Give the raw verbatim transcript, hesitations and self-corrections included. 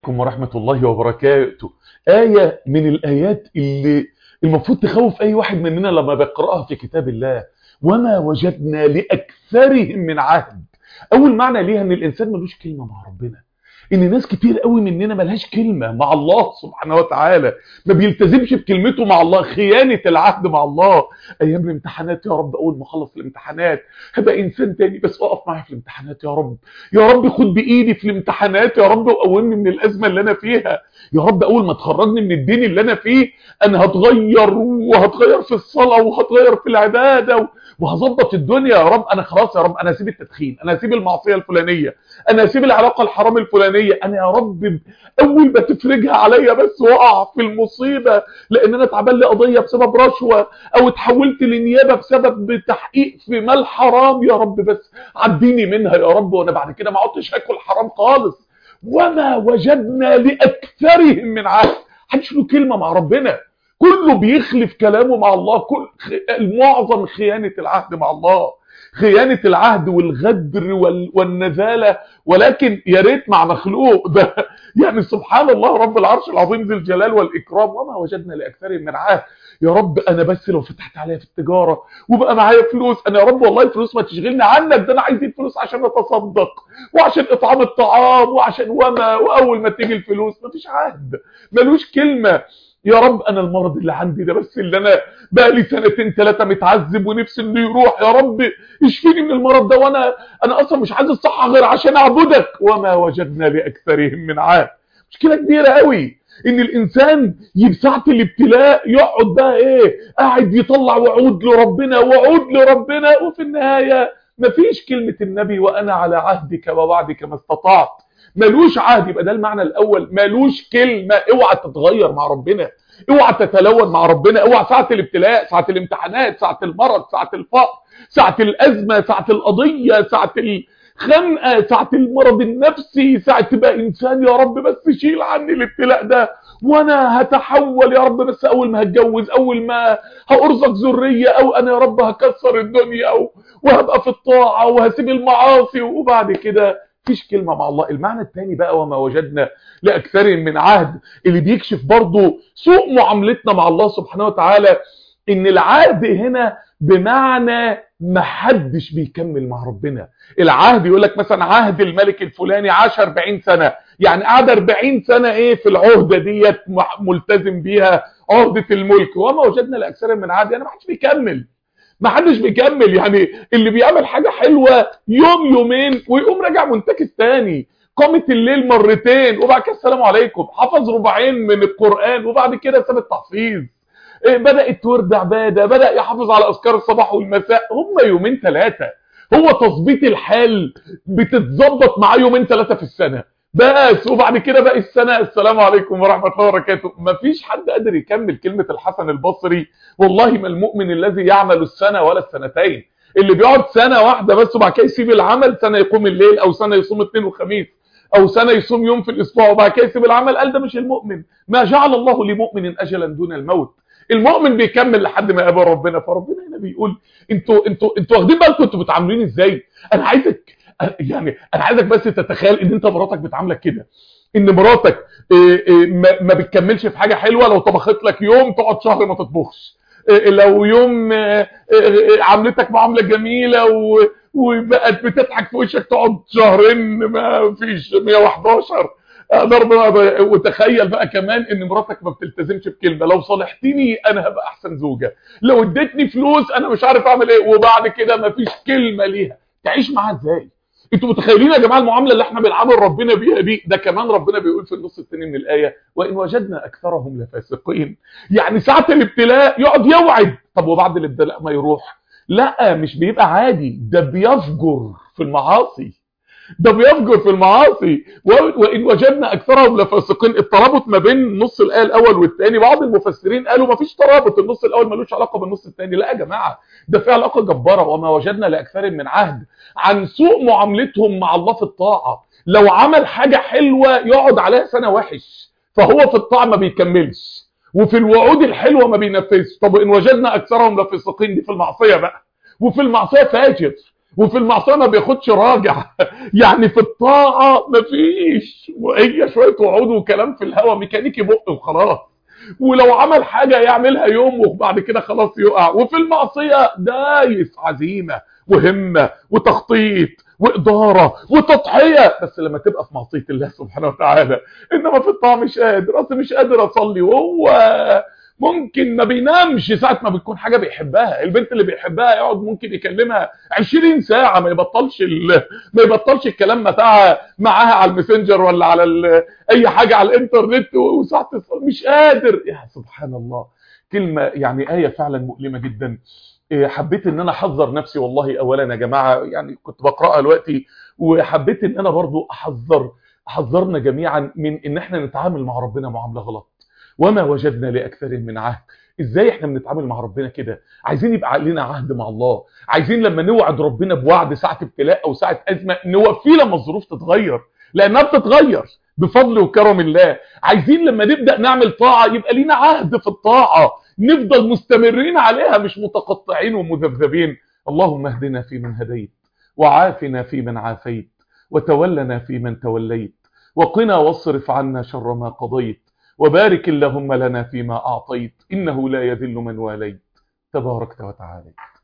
عليكم ورحمة الله وبركاته. آية من الآيات اللي المفروض تخوف أي واحد مننا لما بيقرأها في كتاب الله. وما وجدنا لأكثرهم من عهد. أول معنى ليها إن الإنسان ملوش كلمة مع ربنا، إن ناس كتير قوي مننا ملهاش كلمة مع الله سبحانه وتعالى، ما بيلتزمش بكلمته مع الله، خيانة العهد مع الله. أيام الامتحانات يا رب، أول ما أخلص الامتحانات هبقى إنسان تاني، بس أقف معايا في الامتحانات يا رب، يا رب خد بإيدي في الامتحانات يا رب، وقومني من الأزمة اللي أنا فيها يا رب، أول ما تخرجني من الدين اللي أنا فيه أنا هتغير، وهتغير في الصلاة، وهتغير في العبادة، وهظبط الدنيا يا رب. أنا خلاص يا رب، أنا هسيب التدخين، أنا هسيب المعصية الفلانية، أنا هسيب العلاقة الحرام الفلانية، أنا يا رب أول ما تفرجها عليا بس وقع في المصيبة لأن أنا اتعمل لي قضية بسبب رشوة، أو اتحولت لنيابة بسبب تحقيق في مال حرام، يا رب بس عديني منها يا رب، وأنا بعد كده ما عدتش هاكل حرام خالص. وما وجدنا لأكثرهم من عهد. محدش له كلمة مع ربنا، كله بيخلف كلامه مع الله، كل المعظم خيانة العهد مع الله، خيانة العهد والغدر وال... والنزالة. ولكن يا ريت مع مخلوق ده، يعني سبحان الله رب العرش العظيم ذي الجلال والإكرام. وما وجدنا لأكثرهم من عهد. يا رب أنا بس لو فتحت عليا في التجارة وبقى معايا فلوس، أنا يا رب والله الفلوس ما تشغلني عنك، ده أنا عايز الفلوس عشان أتصدق وعشان إطعام الطعام وعشان وما، وأول ما تيجي الفلوس مفيش عهد، ملوش كلمة. يا رب انا المرض اللي عندي ده بس اللي انا بقى لي سنتين ثلاثه متعذب ونفسي انه يروح، يا رب اشفيني من المرض ده، وانا انا اصلا مش عايز الصحه غير عشان اعبدك. وما وجدنا لاكثرهم من عهد. مشكله كبيره قوي ان الانسان ساعه الابتلاء يقعد بقى ايه، قاعد يطلع وعود لربنا وعود لربنا، وفي النهايه مفيش كلمه النبي وانا على عهدك ووعدك ما استطعت. ملوش عهد. يبقى ده المعنى الاول، ملوش كلمه. اوعى تتغير مع ربنا، اوعى تتلون مع ربنا، اوعى ساعه الابتلاء، ساعه الامتحانات، ساعه المرض، ساعه الفقر، ساعه الازمه، ساعه القضيه، ساعه الخنقه، ساعه المرض النفسي، ساعه تبقى انسان يا رب بس شيل عني الابتلاء ده وانا هتحول يا رب، بس اول ما هتجوز، اول ما هارزق ذريه، او انا يا رب هكسر الدنيا، او وهبقى في الطاعه وهسيب المعاصي، وبعد كده مفيش كلمة مع الله. المعنى الثاني بقى وما وجدنا لأكثرهم من عهد، اللي بيكشف برضو سوء معاملتنا مع الله سبحانه وتعالى، ان العهد هنا بمعنى محدش بيكمل مع ربنا. العهد يقول لك مثلا عهد الملك الفلاني عاش أربعين سنة، يعني قعد أربعين سنة ايه في العهدة ديت ملتزم بيها، عهدة الملك. وما وجدنا لأكثرهم من عهد يعني محدش بيكمل، ما حدش بيكمل. يعني اللي بيعمل حاجة حلوة يوم يومين ويقوم راجع منتكس تاني، قامت الليل مرتين وبعد كده السلام عليكم، حفظ ربعين من القرآن وبعد كده ساب التحفيظ، إيه بدأت تورد عبادة، بدأ يحافظ على أذكار الصباح والمساء، هم يومين ثلاثة. هو تظبيط الحال بتتظبط معاه يومين ثلاثة في السنة بس، وبعد كده بقى السنة السلام عليكم ورحمة الله وبركاته. مفيش حد قادر يكمل. كلمة الحسن البصري والله ما المؤمن الذي يعمل السنة ولا السنتين، اللي بيقعد سنة واحدة بس وبعد كده يسيب العمل، سنة يقوم الليل، او سنة يصوم اثنين وخميس، او سنة يصوم يوم في الاسبوع وبعد كده يسيب العمل، قال ده مش المؤمن. ما جعل الله لمؤمن اجلا دون الموت. المؤمن بيكمل لحد ما يقابل ربنا. فربنا هنا بيقول انتوا انتوا انتوا واخدين بالكم انتوا بتعاملين ازاي؟ انا عايزك يعني انا عايزك بس تتخيل ان انت مراتك بتعاملك كده، ان مراتك إيه إيه ما بتكملش في حاجه حلوه، لو طبخت لك يوم تقعد شهر ما تطبخش، إيه لو يوم عاملتك معامله جميله وبقت بتضحك في وشك تقعد شهرين ما فيش مية وحداشر ضرب. وتخيل بقى كمان ان مراتك ما بتلتزمش بكلمه، لو صالحتني انا هبقى احسن زوجه، لو اديتني فلوس انا مش عارف اعمل ايه، وبعد كده ما فيش كلمه ليها. تعيش معاها ازاي؟ انتوا متخيلين يا جماعه المعامله اللي احنا بنعامل ربنا بيها دي؟ ده كمان ربنا بيقول في النص الثاني من الايه وان وجدنا اكثرهم لفاسقين. يعني ساعه الابتلاء يقعد يوعد، طب وبعد الابتلاء ما يروح؟ لا مش بيبقى عادي، ده بيفجر في المعاصي، ده بيفجر في المعاصي. وان وجدنا اكثرهم لفاسقين. الترابط ما بين نص الايه الاول والثاني، بعض المفسرين قالوا ما فيش ترابط، النص الاول ملوش علاقه بالنص الثاني. لا يا جماعه، ده في علاقه جباره. وما وجدنا لاكثرهم من عهد، عن سوء معاملتهم مع الله في الطاعه. لو عمل حاجه حلوه يقعد عليها سنه وحش، فهو في الطاعه ما بيكملش، وفي الوعود الحلوه ما بينفذش. طب ان وجدنا اكثرهم لفاسقين دي في المعصيه بقى، وفي المعصيه فاجر. وفي المعصيه ما بياخدش راجع. يعني في الطاعه مفيش، وهي شويه وعود وكلام في الهوا ميكانيكي بق وخلاص. ولو عمل حاجه يعملها يوم وبعد كده خلاص يقع. وفي المعصيه دايس عزيمه وهمه وتخطيط وإدارة وتضحية، بس لما تبقى في معصية الله سبحانه وتعالى. إنما في الطاعة مش قادر، أصل مش قادر أصلي، وهو ممكن ما بينامش ساعة ما بتكون حاجة بيحبها. البنت اللي بيحبها يقعد ممكن يكلمها عشرين ساعة ما يبطلش ال... ما يبطلش الكلام بتاعها معاها على الماسنجر ولا على ال... أي حاجة على الإنترنت، وساعة مش قادر. يا سبحان الله، كلمة يعني آية فعلا مؤلمة جدا. حبيت ان انا احذر نفسي والله اولا يا جماعه، يعني كنت بقراها دلوقتي، وحبيت ان انا برضو احذر احذرنا جميعا من ان احنا نتعامل مع ربنا معامله غلط. وما وجدنا لاكثرهم من عهد. ازاي احنا بنتعامل مع ربنا كده؟ عايزين يبقى لنا عهد مع الله، عايزين لما نوعد ربنا بوعد ساعه ابتلاء او ساعه ازمه نوفيه لما الظروف تتغير، لانها بتتغير بفضل وكرم الله. عايزين لما نبدا نعمل طاعه يبقى لنا عهد في الطاعه، نفضل مستمرين عليها مش متقطعين ومذبذبين. اللهم اهدنا فيمن هديت، وعافنا فيمن عافيت، وتولنا فيمن توليت، وقنا واصرف عنا شر ما قضيت، وبارك اللهم لنا فيما أعطيت، إنه لا يذل من واليت، تباركت وتعاليت.